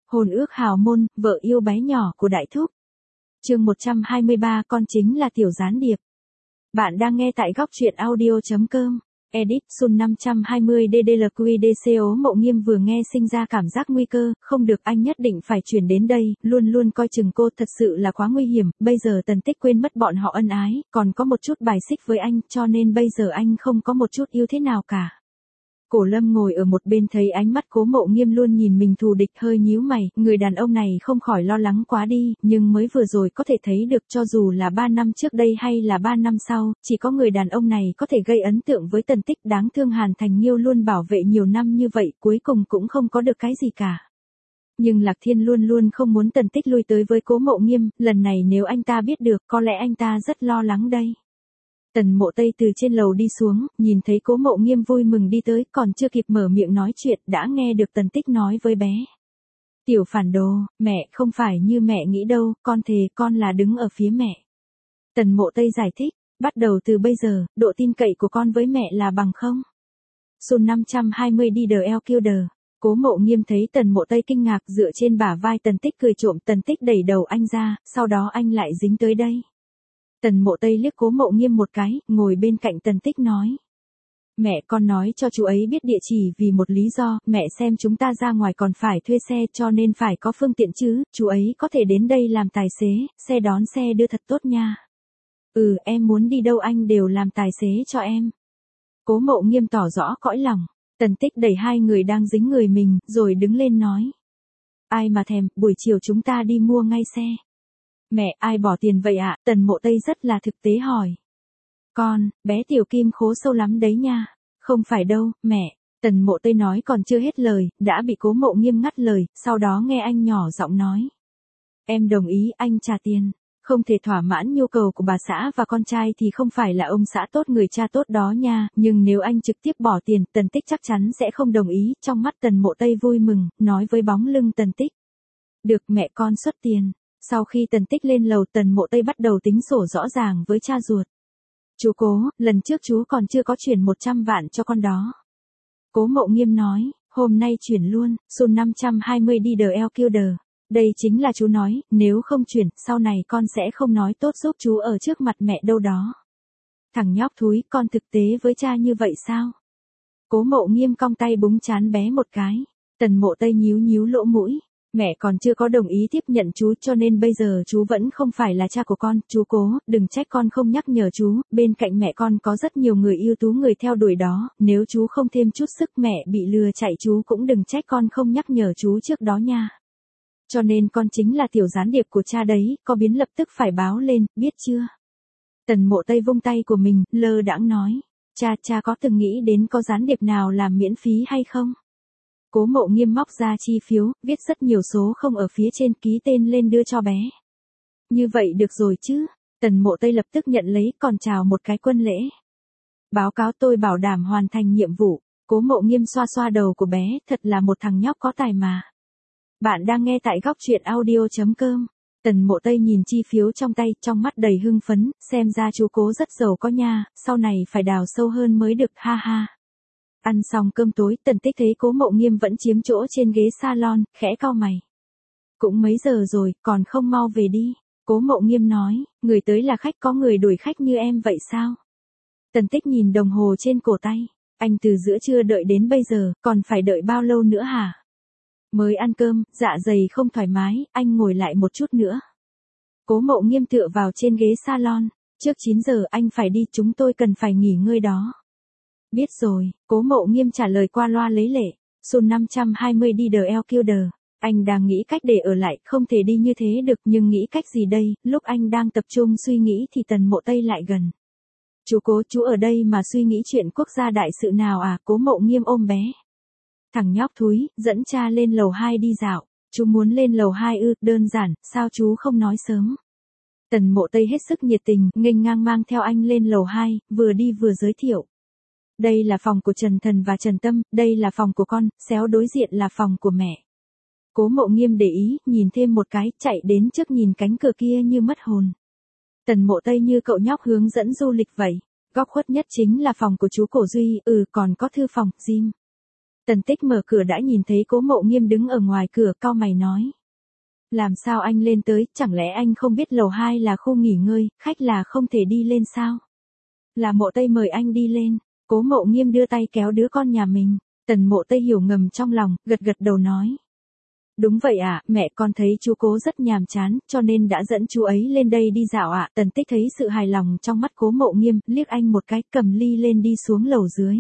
Hôn ước hào môn, vợ yêu bé nhỏ của Đại Thúc. Chương 123, con chính là tiểu gián điệp. Bạn đang nghe tại góc truyện audio.com. Edit Sun 520 DDLQDCO Mộ Nghiêm vừa nghe sinh ra cảm giác nguy cơ, không được, anh nhất định phải chuyển đến đây, luôn luôn coi chừng cô, thật sự là quá nguy hiểm, bây giờ Tần Tích quên mất bọn họ ân ái, còn có một chút bài xích với anh, cho nên bây giờ anh không có một chút yêu thế nào cả. Cổ Lâm ngồi ở một bên thấy ánh mắt Cố Mộ Nghiêm luôn nhìn mình thù địch, hơi nhíu mày, người đàn ông này không khỏi lo lắng quá đi, nhưng mới vừa rồi có thể thấy được cho dù là 3 năm trước đây hay là 3 năm sau, chỉ có người đàn ông này có thể gây ấn tượng với Tần Tích. Đáng thương Hàn Thành Nhiêu luôn bảo vệ nhiều năm như vậy, cuối cùng cũng không có được cái gì cả. Nhưng Lạc Thiên luôn luôn không muốn Tần Tích lui tới với Cố Mộ Nghiêm, lần này nếu anh ta biết được, có lẽ anh ta rất lo lắng đây. Tần Mộ Tây từ trên lầu đi xuống, nhìn thấy Cố Mộ Nghiêm vui mừng đi tới, còn chưa kịp mở miệng nói chuyện, đã nghe được Tần Tích nói với bé. Tiểu phản đồ, mẹ không phải như mẹ nghĩ đâu, con thề con là đứng ở phía mẹ. Tần Mộ Tây giải thích, bắt đầu từ bây giờ, độ tin cậy của con với mẹ là bằng không. Sun 520 đi đờ eo kêu đờ. Cố Mộ Nghiêm thấy Tần Mộ Tây kinh ngạc dựa trên bả vai Tần Tích cười trộm, Tần Tích đẩy đầu anh ra, sau đó anh lại dính tới đây. Tần Mộ Tây liếc Cố Mộ Nghiêm một cái, ngồi bên cạnh Tần Tích nói. Mẹ con nói cho chú ấy biết địa chỉ vì một lý do, mẹ xem chúng ta ra ngoài còn phải thuê xe cho nên phải có phương tiện chứ, chú ấy có thể đến đây làm tài xế, xe đón xe đưa thật tốt nha. Em muốn đi đâu anh đều làm tài xế cho em. Cố Mộ Nghiêm tỏ rõ cõi lòng. Tần Tích đẩy hai người đang dính người mình, rồi đứng lên nói. Ai mà thèm, buổi chiều chúng ta đi mua ngay xe. Mẹ, ai bỏ tiền vậy ạ? Tần Mộ Tây rất là thực tế hỏi. Con, bé Tiểu Kim khố sâu lắm đấy nha. Không phải đâu, mẹ. Tần Mộ Tây nói còn chưa hết lời, đã bị Cố Mộ Nghiêm ngắt lời, sau đó nghe anh nhỏ giọng nói. Em đồng ý, anh trả tiền. Không thể thỏa mãn nhu cầu của bà xã và con trai thì không phải là ông xã tốt, người cha tốt đó nha, nhưng nếu anh trực tiếp bỏ tiền, Tần Tích chắc chắn sẽ không đồng ý. Trong mắt Tần Mộ Tây vui mừng, nói với bóng lưng Tần Tích. Được, mẹ con xuất tiền. Sau khi Tần Tích lên lầu, Tần Mộ Tây bắt đầu tính sổ rõ ràng với cha ruột. Chú Cố, lần trước chú còn chưa có chuyển 100 vạn cho con đó. Cố Mộ Nghiêm nói, hôm nay chuyển luôn. Sun 520 đi đờ eo kêu đờ. Đây chính là chú nói, nếu không chuyển, sau này con sẽ không nói tốt giúp chú ở trước mặt mẹ đâu đó. Thằng nhóc thúi, con thực tế với cha như vậy sao? Cố Mộ Nghiêm cong tay búng trán bé một cái. Tần Mộ Tây nhíu nhíu lỗ mũi. Mẹ còn chưa có đồng ý tiếp nhận chú, cho nên bây giờ chú vẫn không phải là cha của con. Chú Cố, đừng trách con không nhắc nhở chú, bên cạnh mẹ con có rất nhiều người ưu tú, người theo đuổi đó, nếu chú không thêm chút sức mẹ bị lừa chạy chú cũng đừng trách con không nhắc nhở chú trước đó nha. Cho nên con chính là tiểu gián điệp của cha đấy, có biến lập tức phải báo lên, biết chưa? Tần Mộ Tây vung tay của mình, lơ đãng nói. Cha có từng nghĩ đến có gián điệp nào làm miễn phí hay không? Cố Mộ Nghiêm móc ra chi phiếu, viết rất nhiều số không ở phía trên, ký tên lên đưa cho bé. Như vậy được rồi chứ? Tần Mộ Tây lập tức nhận lấy, còn chào một cái quân lễ. Báo cáo tôi bảo đảm hoàn thành nhiệm vụ. Cố Mộ Nghiêm xoa xoa đầu của bé, thật là một thằng nhóc có tài mà. Bạn đang nghe tại góc truyện audio.com. Tần Mộ Tây nhìn chi phiếu trong tay, trong mắt đầy hưng phấn, xem ra chú Cố rất giàu có nha, sau này phải đào sâu hơn mới được, ha ha. Ăn xong cơm tối, Tần Tích thấy Cố Mộ Nghiêm vẫn chiếm chỗ trên ghế salon, khẽ cau mày. Cũng mấy giờ rồi, còn không mau về đi. Cố Mộ Nghiêm nói, người tới là khách, có người đuổi khách như em vậy sao? Tần Tích nhìn đồng hồ trên cổ tay. Anh từ giữa trưa đợi đến bây giờ, còn phải đợi bao lâu nữa hả? Mới ăn cơm, dạ dày không thoải mái, anh ngồi lại một chút nữa. Cố Mộ Nghiêm tựa vào trên ghế salon. Trước 9 giờ anh phải đi, chúng tôi cần phải nghỉ ngơi đó. Biết rồi, Cố Mộ Nghiêm trả lời qua loa lấy lệ. Sun 520 đi đờ eo kêu đờ. Anh đang nghĩ cách để ở lại, không thể đi như thế được, nhưng nghĩ cách gì đây? Lúc anh đang tập trung suy nghĩ thì Tần Mộ Tây lại gần. Chú Cố, chú ở đây mà suy nghĩ chuyện quốc gia đại sự nào à? Cố Mộ Nghiêm ôm bé. Thằng nhóc thúi, dẫn cha lên lầu 2 đi dạo. Chú muốn lên lầu 2 ư? Đơn giản, sao chú không nói sớm? Tần Mộ Tây hết sức nhiệt tình, nghênh ngang mang theo anh lên lầu 2, vừa đi vừa giới thiệu. Đây là phòng của Trần Thần và Trần Tâm, đây là phòng của con, xéo đối diện là phòng của mẹ. Cố Mộ Nghiêm để ý, nhìn thêm một cái, chạy đến trước nhìn cánh cửa kia như mất hồn. Tần Mộ Tây như cậu nhóc hướng dẫn du lịch vậy. Góc khuất nhất chính là phòng của chú Cổ Duy, còn có thư phòng, gym. Tần Tích mở cửa đã nhìn thấy Cố Mộ Nghiêm đứng ở ngoài cửa, cau mày nói. Làm sao anh lên tới, chẳng lẽ anh không biết lầu 2 là khu nghỉ ngơi, khách là không thể đi lên sao? Là Mộ Tây mời anh đi lên. Cố Mộ Nghiêm đưa tay kéo đứa con nhà mình. Tần Mộ Tây hiểu ngầm trong lòng, gật gật đầu nói. Đúng vậy ạ, mẹ con thấy chú Cố rất nhàm chán, cho nên đã dẫn chú ấy lên đây đi dạo ạ. Tần Tích thấy sự hài lòng trong mắt Cố Mộ Nghiêm, liếc anh một cái, cầm ly lên đi xuống lầu dưới.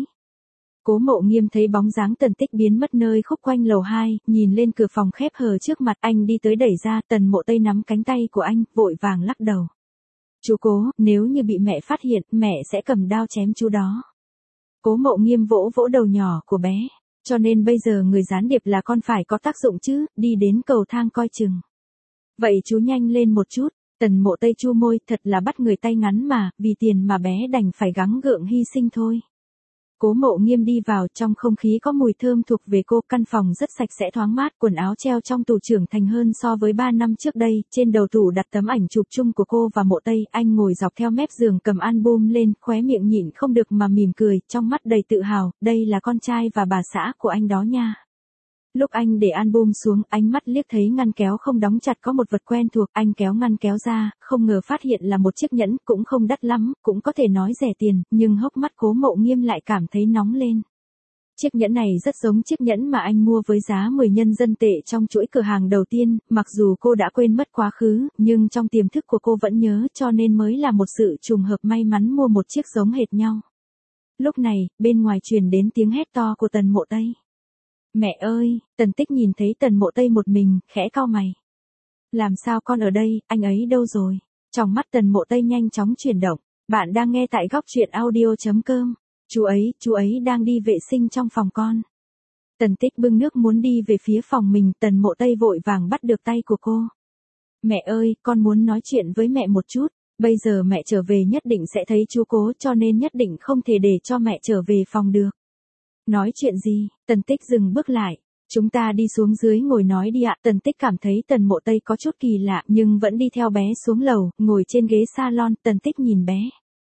Cố Mộ Nghiêm thấy bóng dáng Tần Tích biến mất nơi khúc quanh lầu 2, nhìn lên cửa phòng khép hờ trước mặt, anh đi tới đẩy ra, Tần Mộ Tây nắm cánh tay của anh, vội vàng lắc đầu. Chú Cố, nếu như bị mẹ phát hiện, mẹ sẽ cầm đao chém chú đó. Cố Mộ Nghiêm vỗ vỗ đầu nhỏ của bé. Cho nên bây giờ người gián điệp là con phải có tác dụng chứ, đi đến cầu thang coi chừng. Vậy chú nhanh lên một chút. Tần Mộ Tây chu môi, thật là bắt người tay ngắn mà, vì tiền mà bé đành phải gắng gượng hy sinh thôi. Cố Mộ Nghiêm đi vào, trong không khí có mùi thơm thuộc về cô, căn phòng rất sạch sẽ thoáng mát, quần áo treo trong tủ trưởng thành hơn so với 3 năm trước đây, trên đầu tủ đặt tấm ảnh chụp chung của cô và Mộ Tây, anh ngồi dọc theo mép giường cầm album lên, khóe miệng nhịn không được mà mỉm cười, trong mắt đầy tự hào, đây là con trai và bà xã của anh đó nha. Lúc anh để album xuống, ánh mắt liếc thấy ngăn kéo không đóng chặt có một vật quen thuộc, anh kéo ngăn kéo ra, không ngờ phát hiện là một chiếc nhẫn, cũng không đắt lắm, cũng có thể nói rẻ tiền, nhưng hốc mắt Cố Mộ Nghiêm lại cảm thấy nóng lên. Chiếc nhẫn này rất giống chiếc nhẫn mà anh mua với giá 10 nhân dân tệ trong chuỗi cửa hàng đầu tiên, mặc dù cô đã quên mất quá khứ, nhưng trong tiềm thức của cô vẫn nhớ, cho nên mới là một sự trùng hợp may mắn mua một chiếc giống hệt nhau. Lúc này, bên ngoài truyền đến tiếng hét to của Tần Mộ Tây. Mẹ ơi, Tần Tích nhìn thấy Tần Mộ Tây một mình, khẽ cau mày. Làm sao con ở đây, anh ấy đâu rồi? Trong mắt Tần Mộ Tây nhanh chóng chuyển động. Bạn đang nghe tại góc truyện audio.com. Chú ấy đang đi vệ sinh trong phòng con. Tần Tích bưng nước muốn đi về phía phòng mình, Tần Mộ Tây vội vàng bắt được tay của cô. Mẹ ơi, con muốn nói chuyện với mẹ một chút. Bây giờ mẹ trở về nhất định sẽ thấy chú Cố, cho nên nhất định không thể để cho mẹ trở về phòng được. Nói chuyện gì? Tần Tích dừng bước lại. Chúng ta đi xuống dưới ngồi nói đi ạ. Tần Tích cảm thấy Tần Mộ Tây có chút kỳ lạ, nhưng vẫn đi theo bé xuống lầu, ngồi trên ghế salon, Tần Tích nhìn bé.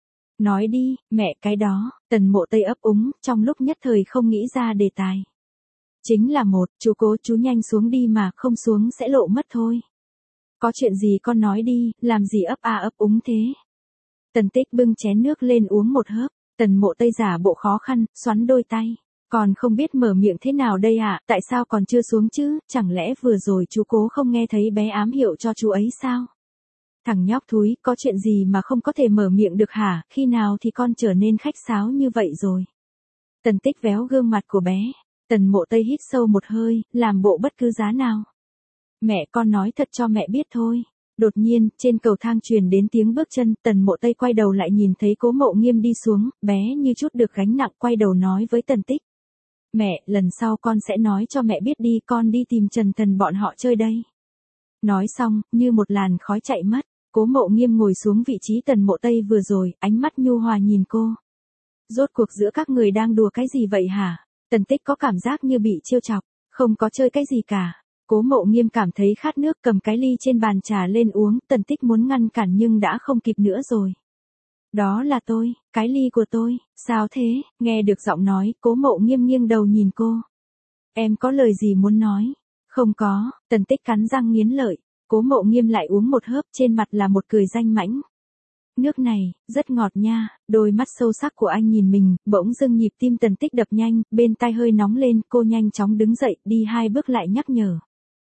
Nói đi, mẹ, cái đó. Tần Mộ Tây ấp úng, trong lúc nhất thời không nghĩ ra đề tài. Chính là chú Cố, chú nhanh xuống đi mà, không xuống sẽ lộ mất thôi. Có chuyện gì con nói đi, làm gì ấp úng thế? Tần Tích bưng chén nước lên uống một hớp. Tần Mộ Tây giả bộ khó khăn, xoắn đôi tay. Còn không biết mở miệng thế nào đây ạ, tại sao còn chưa xuống chứ, chẳng lẽ vừa rồi chú Cố không nghe thấy bé ám hiệu cho chú ấy sao? Thằng nhóc thúi, có chuyện gì mà không có thể mở miệng được hả, khi nào thì con trở nên khách sáo như vậy rồi? Tần Tích véo gương mặt của bé. Tần Mộ Tây hít sâu một hơi, làm bộ bất cứ giá nào. Mẹ, con nói thật cho mẹ biết thôi. Đột nhiên, trên cầu thang truyền đến tiếng bước chân, Tần Mộ Tây quay đầu lại nhìn thấy Cố Mộ Nghiêm đi xuống, bé như chút được gánh nặng quay đầu nói với Tần Tích. Mẹ, lần sau con sẽ nói cho mẹ biết đi, con đi tìm Trần Thần bọn họ chơi đây. Nói xong, như một làn khói chạy mất, Cố Mộ Nghiêm ngồi xuống vị trí Tần Mộ Tây vừa rồi, ánh mắt nhu hòa nhìn cô. Rốt cuộc giữa các người đang đùa cái gì vậy hả? Tần Tích có cảm giác như bị trêu chọc, không có chơi cái gì cả. Cố Mộ Nghiêm cảm thấy khát nước, cầm cái ly trên bàn trà lên uống, Tần Tích muốn ngăn cản nhưng đã không kịp nữa rồi. Đó là tôi, cái ly của tôi, sao thế? Nghe được giọng nói, Cố Mộ Nghiêm nghiêng đầu nhìn cô. Em có lời gì muốn nói? Không có, Tần Tích cắn răng nghiến lợi. Cố Mộ Nghiêm lại uống một hớp, trên mặt là một cười danh mãnh. Nước này, rất ngọt nha, đôi mắt sâu sắc của anh nhìn mình, bỗng dưng nhịp tim Tần Tích đập nhanh, bên tai hơi nóng lên, cô nhanh chóng đứng dậy, đi 2 bước lại nhắc nhở.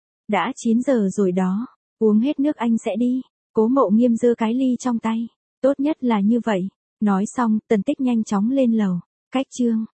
Đã 9 giờ rồi đó, uống hết nước anh sẽ đi. Cố Mộ Nghiêm giơ cái ly trong tay. Tốt nhất là như vậy. Nói xong, Tần Tích nhanh chóng lên lầu. Cách chương.